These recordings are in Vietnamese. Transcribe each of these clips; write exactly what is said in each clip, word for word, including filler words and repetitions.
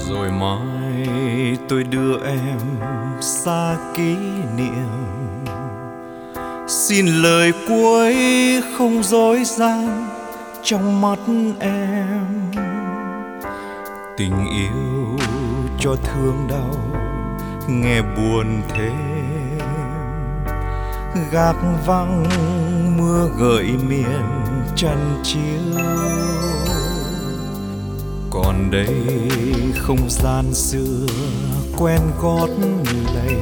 Rồi mai tôi đưa em xa kỷ niệm, xin lời cuối không dối gian trong mắt em. Tình yêu cho thương đau nghe buồn thêm, gác vắng mưa gợi miền chăn chiếu. Còn đây không gian xưa quen gót lầy,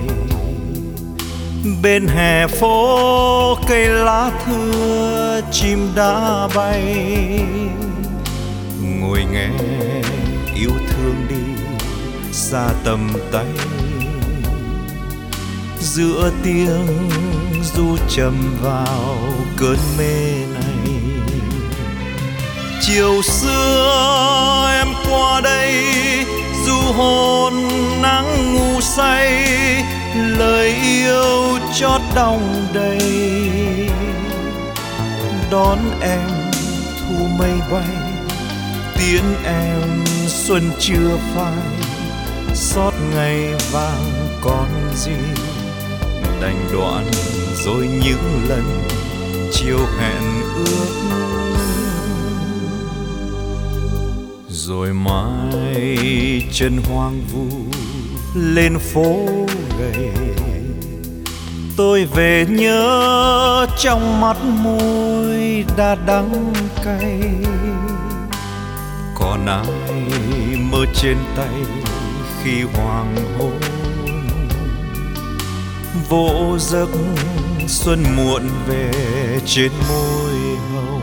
bên hè phố cây lá thưa chim đã bay. Ngồi nghe yêu thương đi xa tầm tay, giữa tiếng ru trầm vào cơn mê này. Chiều xưa em qua đây du hôn nắng ngủ say, lời yêu chót đong đầy. Đón em thu mây bay, tiễn em xuân chưa phai. Xót ngày vàng còn gì, đành đoạn rồi những lần chiều hẹn ước. Rồi mai chân hoang vu lên phố gầy, tôi về nhớ trong mắt môi đã đắng cay. Còn ai mơ trên tay khi hoàng hôn, vỗ giấc xuân muộn về trên môi hồng.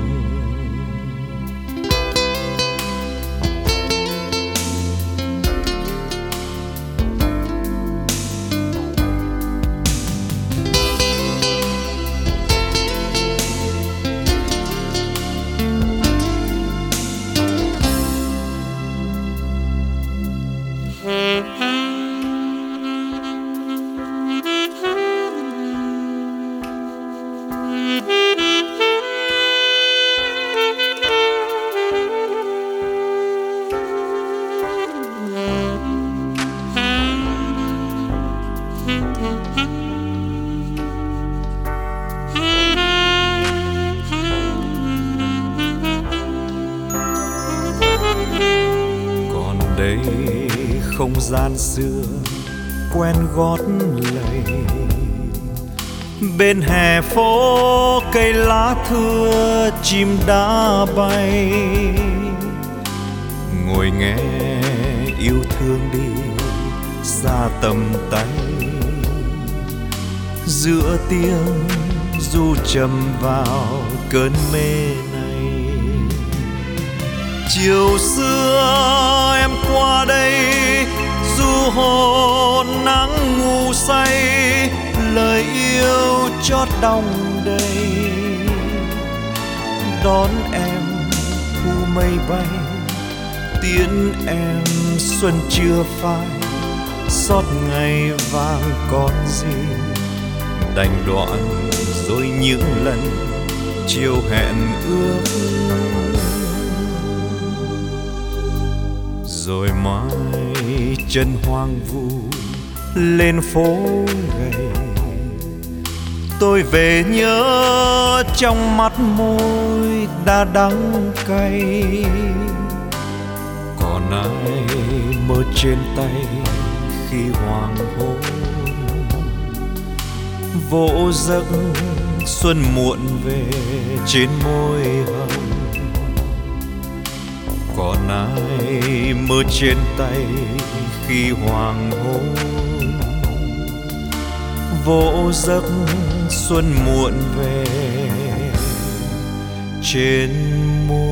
Đây không gian xưa quen gót lầy, bên hè phố cây lá thưa chim đã bay. Ngồi nghe yêu thương đi xa tầm tay, giữa tiếng ru trầm vào cơn mê này. Chiều xưa em qua đây du hôn nắng ngủ say, lời yêu chót đong đầy. Đón em thu mây bay, tiễn em xuân chưa phai. Xót ngày vàng còn gì, đành đoạn rồi những lần chiều hẹn ước. Rồi mai chân hoang vu lên phố gầy, tôi về nhớ trong mắt môi đã đắng cay. Còn ai mơ trên tay khi hoàng hôn, vỗ giấc xuân muộn về trên môi hồng. Còn ai mơ trên tay khi hoàng hôn, vỗ giấc xuân muộn về trên môi.